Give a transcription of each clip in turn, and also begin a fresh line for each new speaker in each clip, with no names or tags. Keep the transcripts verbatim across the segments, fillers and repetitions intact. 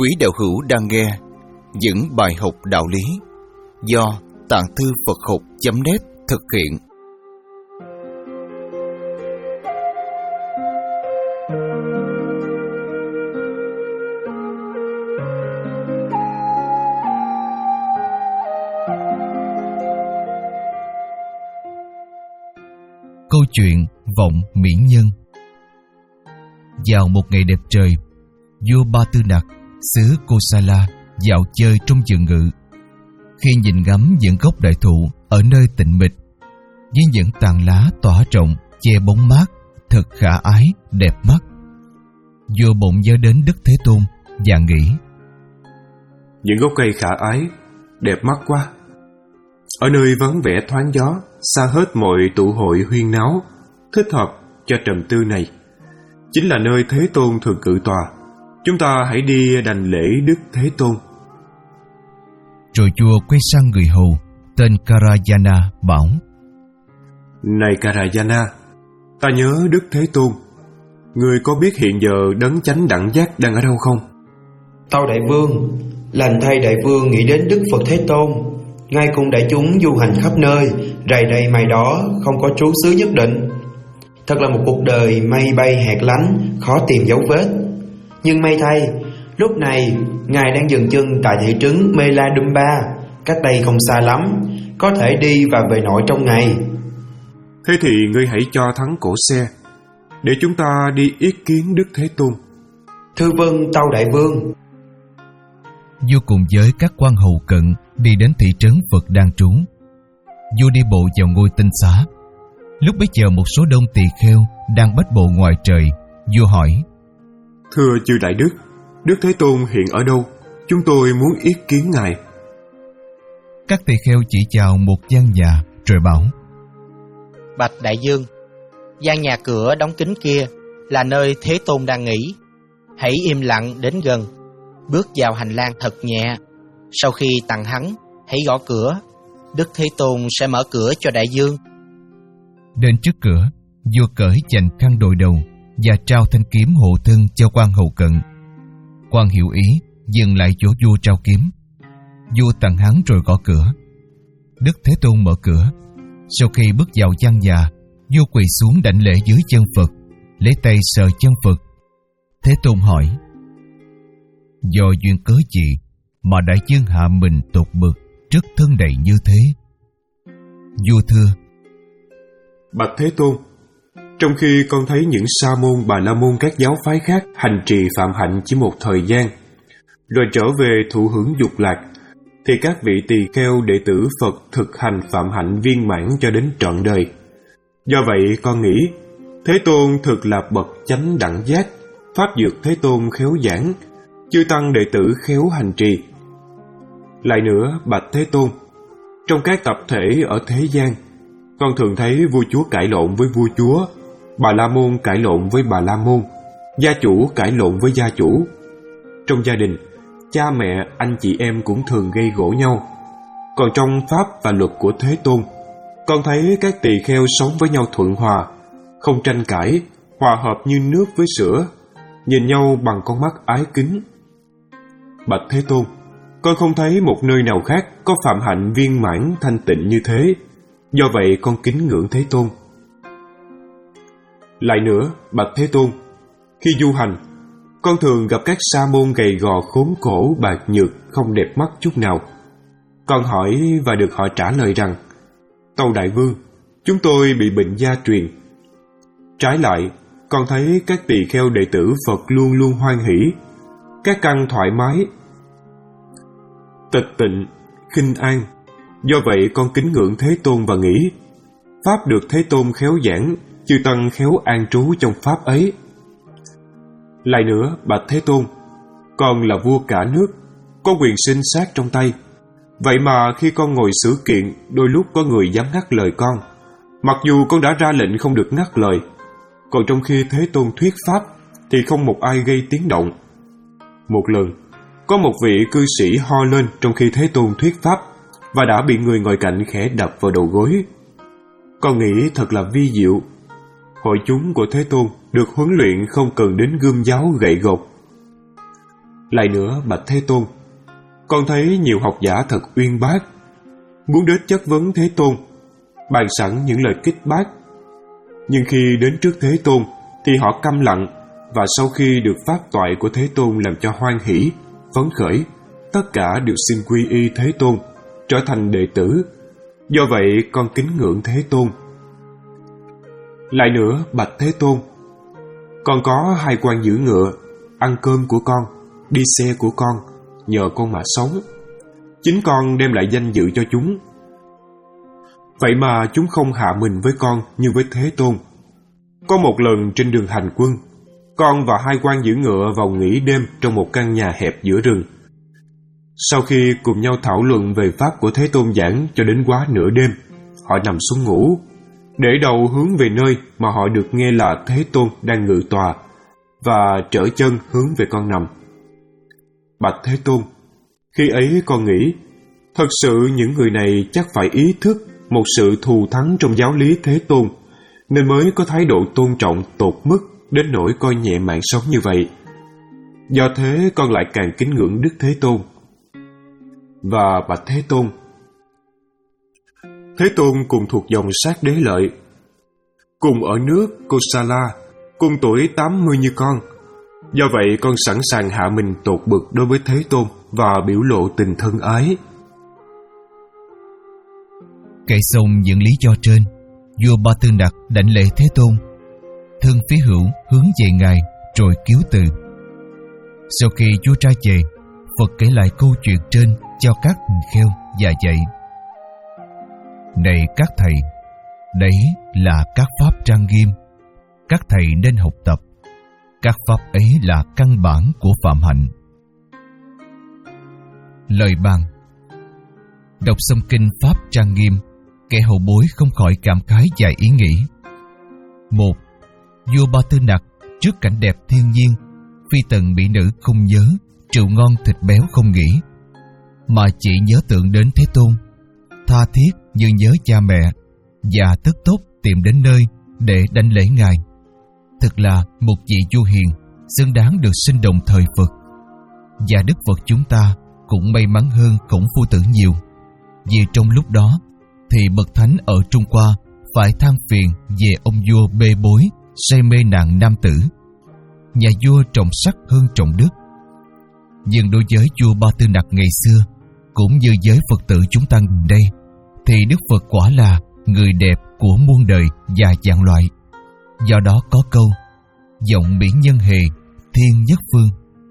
Quý đạo hữu đang nghe những bài học đạo lý do Tạng Thư Phật Học chấm net thực hiện.
Câu chuyện Vọng Miễn Nhân. Vào một ngày đẹp trời, vua Ba Tư Nặc xứ Kosala dạo chơi trong vườn ngự. Khi nhìn ngắm những gốc đại thụ ở nơi tĩnh mịch với những tàn lá tỏa rộng che bóng mát thật khả ái đẹp mắt, vua bỗng nhớ đến Đức Thế Tôn và nghĩ:
những gốc cây khả ái đẹp mắt quá. Ở nơi vắng vẻ thoáng gió, xa hết mọi tụ hội huyên náo, thích hợp cho trầm tư này chính là nơi Thế Tôn thường cự tòa. Chúng ta hãy đi đảnh lễ Đức Thế Tôn.
Rồi vua quay sang người hầu tên Karayana bảo:
Này Karayana, ta nhớ Đức Thế Tôn. Người có biết hiện giờ đấng chánh đẳng giác đang ở đâu không?
Tâu đại vương, lành thay đại vương nghĩ đến Đức Phật Thế Tôn. Ngài cùng đại chúng du hành khắp nơi, rày đây mày đó, không có trú xứ nhất định. Thật là một cuộc đời mây bay hạt lánh, khó tìm dấu vết. Nhưng may thay, lúc này Ngài đang dừng chân tại thị trấn Mela Dumba, cách đây không xa lắm, có thể đi và về nội trong ngày.
Thế thì ngươi hãy cho thắng cổ xe, để chúng ta đi yết kiến Đức Thế Tôn.
Thưa vâng, tâu đại vương.
Vua cùng với các quan hầu cận đi đến thị trấn Phật đang trú. Vua đi bộ vào ngôi tinh xá. Lúc bấy giờ một số đông tỳ kheo đang bách bộ ngoài trời. Vua hỏi:
Thưa chư đại đức, Đức Thế Tôn hiện ở đâu? Chúng tôi muốn yết kiến Ngài.
Các tỳ kheo chỉ chào một gian nhà rồi bảo:
Bạch đại vương, gian nhà cửa đóng kín kia là nơi Thế Tôn đang nghỉ. Hãy im lặng đến gần, bước vào hành lang thật nhẹ. Sau khi tặng hắn, hãy gõ cửa. Đức Thế Tôn sẽ mở cửa cho đại vương.
Đến trước cửa, vua cởi chành khăn đội đầu và trao thanh kiếm hộ thân cho quan hầu cận. Quan hiểu ý, dừng lại chỗ vua trao kiếm. Vua tặng hắn rồi gõ cửa. Đức Thế Tôn mở cửa. Sau khi bước vào gian nhà, vua quỳ xuống đảnh lễ dưới chân Phật, lấy tay sờ chân Phật. Thế Tôn hỏi: Do duyên cớ gì mà đại vương hạ mình tột bực trước thân đầy như thế? Vua thưa:
Bạch Thế Tôn, trong khi con thấy những sa môn bà la môn các giáo phái khác hành trì phạm hạnh chỉ một thời gian, rồi trở về thụ hưởng dục lạc, thì các vị tỳ kheo đệ tử Phật thực hành phạm hạnh viên mãn cho đến trọn đời. Do vậy con nghĩ Thế Tôn thực là bậc chánh đẳng giác, pháp dược Thế Tôn khéo giảng, chư tăng đệ tử khéo hành trì. Lại nữa, bạch Thế Tôn, trong các tập thể ở thế gian, con thường thấy vua chúa cãi lộn với vua chúa, bà la môn cãi lộn với bà la môn, gia chủ cãi lộn với gia chủ. Trong gia đình, cha mẹ, anh chị em cũng thường gây gổ nhau. Còn trong pháp và luật của Thế Tôn, con thấy các tỳ kheo sống với nhau thuận hòa, không tranh cãi, hòa hợp như nước với sữa, nhìn nhau bằng con mắt ái kính. Bạch Thế Tôn, con không thấy một nơi nào khác có phạm hạnh viên mãn thanh tịnh như thế. Do vậy con kính ngưỡng Thế Tôn. Lại nữa, bạch Thế Tôn, khi du hành, con thường gặp các sa môn gầy gò khốn khổ bạc nhược, không đẹp mắt chút nào. Con hỏi và được họ trả lời rằng: Tâu đại vương, chúng tôi bị bệnh gia truyền. Trái lại, con thấy các tỳ kheo đệ tử Phật luôn luôn hoan hỷ, các căn thoải mái, tịch tịnh, khinh an. Do vậy con kính ngưỡng Thế Tôn và nghĩ pháp được Thế Tôn khéo giảng, chư tăng khéo an trú trong pháp ấy. Lại nữa, bạch Thế Tôn, con là vua cả nước, có quyền sinh sát trong tay. Vậy mà khi con ngồi xử kiện, đôi lúc có người dám ngắt lời con, mặc dù con đã ra lệnh không được ngắt lời. Còn trong khi Thế Tôn thuyết pháp thì không một ai gây tiếng động. Một lần, có một vị cư sĩ ho lên trong khi Thế Tôn thuyết pháp và đã bị người ngồi cạnh khẽ đập vào đầu gối. Con nghĩ thật là vi diệu. Hội chúng của Thế Tôn được huấn luyện không cần đến gươm giáo gậy gộc. Lại nữa, bạch Thế Tôn, con thấy nhiều học giả thật uyên bác, muốn đến chất vấn Thế Tôn, bàn sẵn những lời kích bác. Nhưng khi đến trước Thế Tôn thì họ câm lặng, và sau khi được pháp toại của Thế Tôn làm cho hoan hỷ, phấn khởi, tất cả đều xin quy y Thế Tôn, trở thành đệ tử. Do vậy con kính ngưỡng Thế Tôn. Lại nữa, bạch Thế Tôn, con có hai quan giữ ngựa, ăn cơm của con, đi xe của con, nhờ con mà sống. Chính con đem lại danh dự cho chúng. Vậy mà chúng không hạ mình với con như với Thế Tôn. Có một lần trên đường hành quân, con và hai quan giữ ngựa vào nghỉ đêm trong một căn nhà hẹp giữa rừng. Sau khi cùng nhau thảo luận về pháp của Thế Tôn giảng cho đến quá nửa đêm, họ nằm xuống ngủ, để đầu hướng về nơi mà họ được nghe là Thế Tôn đang ngự tòa, và trở chân hướng về con nằm. Bạch Thế Tôn, khi ấy con nghĩ, thật sự những người này chắc phải ý thức một sự thù thắng trong giáo lý Thế Tôn, nên mới có thái độ tôn trọng tột mức đến nỗi coi nhẹ mạng sống như vậy. Do thế con lại càng kính ngưỡng Đức Thế Tôn. Và bạch Thế Tôn, Thế Tôn cùng thuộc dòng sát đế lợi, cùng ở nước Kosala, cùng tuổi tám mươi như con. Do vậy con sẵn sàng hạ mình tột bực đối với Thế Tôn và biểu lộ tình thân ái.
Kể xong những lý do trên, vua Ba Tư Nặc đảnh lễ Thế Tôn, thân phía hữu hướng về ngài rồi cứu từ. Sau khi vua ra về, Phật kể lại câu chuyện trên cho các tỳ kheo và dạy: Này các thầy, đấy là các pháp trang nghiêm, các thầy nên học tập. Các pháp ấy là căn bản của phạm hạnh. Lời bàn. Đọc xong kinh pháp trang nghiêm, kẻ hậu bối không khỏi cảm khái vài ý nghĩ. Một, vua Ba Tư Nặc trước cảnh đẹp thiên nhiên, phi tần mỹ nữ không nhớ, rượu ngon thịt béo không nghĩ, mà chỉ nhớ tượng đến Thế Tôn, tha thiết như nhớ cha mẹ, và tức tốc tìm đến nơi để đảnh lễ ngài. Thực là một vị vua hiền, xứng đáng được sinh đồng thời Phật. Và Đức Phật chúng ta cũng may mắn hơn Khổng Phu Tử nhiều, vì trong lúc đó thì bậc thánh ở Trung Hoa phải than phiền về ông vua bê bối, say mê nạn nam tử. Nhà vua trọng sắc hơn trọng đức. Nhưng đối với vua Ba Tư Nặc ngày xưa, cũng như với Phật tử chúng ta đây, thì Đức Phật quả là người đẹp của muôn đời và vạn loại. Do đó có câu: giọng mỹ nhân hề, thiên nhất phương.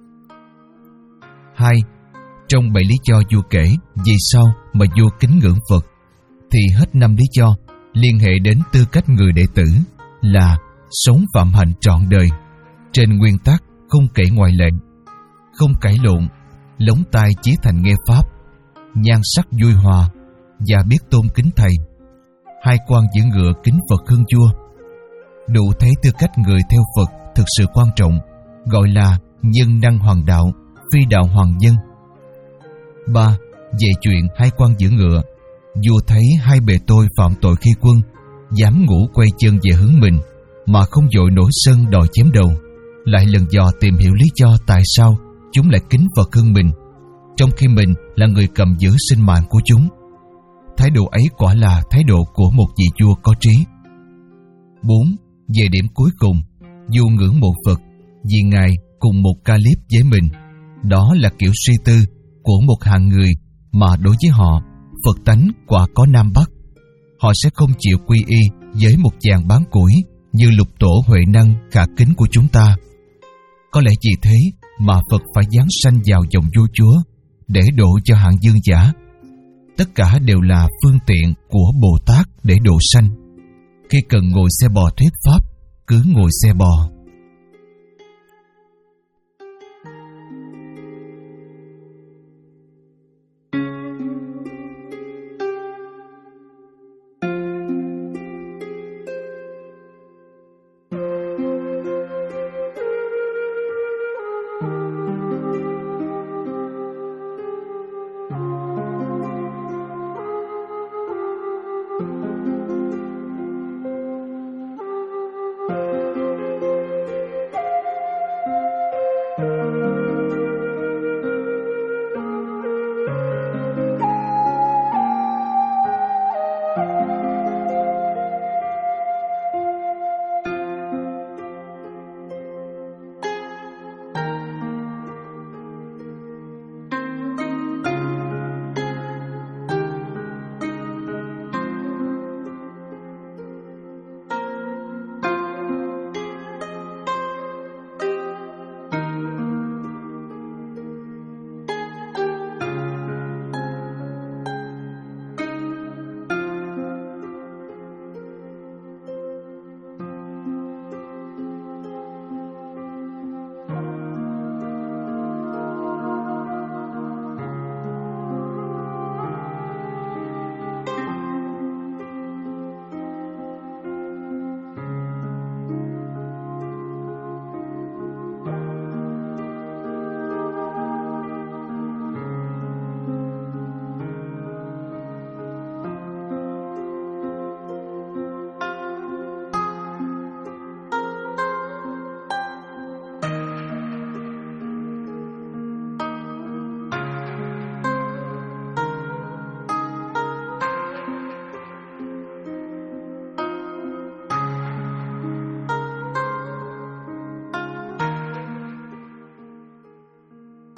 Hai, trong bảy lý do vua kể vì sao mà vua kính ngưỡng Phật, thì hết năm lý do liên hệ đến tư cách người đệ tử là sống phạm hạnh trọn đời, trên nguyên tắc không kể ngoại lệ, không cãi lộn, lóng tai chí thành nghe pháp, nhan sắc vui hòa và biết tôn kính thầy. Hai quan giữ ngựa kính Phật hơn vua. Đủ thấy tư cách người theo Phật thực sự quan trọng, gọi là nhân năng hoàng đạo, phi đạo hoàng nhân. Ba, về chuyện hai quan giữ ngựa, vua thấy hai bề tôi phạm tội khi quân, dám ngủ quay chân về hướng mình, mà không vội nổi sân đòi chém đầu, lại lần dò tìm hiểu lý do tại sao chúng lại kính Phật hơn mình, trong khi mình là người cầm giữ sinh mạng của chúng. Thái độ ấy quả là thái độ của một vị vua có trí. Bốn, về điểm cuối cùng, vua ngưỡng mộ Phật vì ngài cùng một ca liếp với mình. Đó là kiểu suy tư của một hạng người mà đối với họ, Phật tánh quả có Nam Bắc. Họ sẽ không chịu quy y với một chàng bán củi như lục tổ Huệ Năng khả kính của chúng ta. Có lẽ vì thế mà Phật phải giáng sanh vào dòng vua chúa để độ cho hạng dương giả. Tất cả đều là phương tiện của Bồ Tát để độ sanh. Khi cần ngồi xe bò thuyết pháp, cứ ngồi xe bò.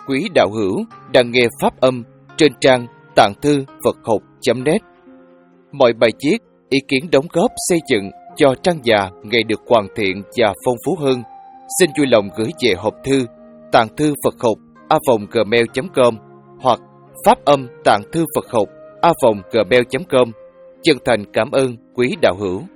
quý đạo hữu đang nghe pháp âm trên trang tạng thư Phật học chấm net. Mọi bài viết, ý kiến đóng góp xây dựng cho trang già ngày được hoàn thiện và phong phú hơn, xin vui lòng gửi về hộp thư tạng thư Phật học a vòng gmail chấm com hoặc pháp âm tạng thư Phật học a vòng gmail chấm com. Chân thành cảm ơn quý đạo hữu.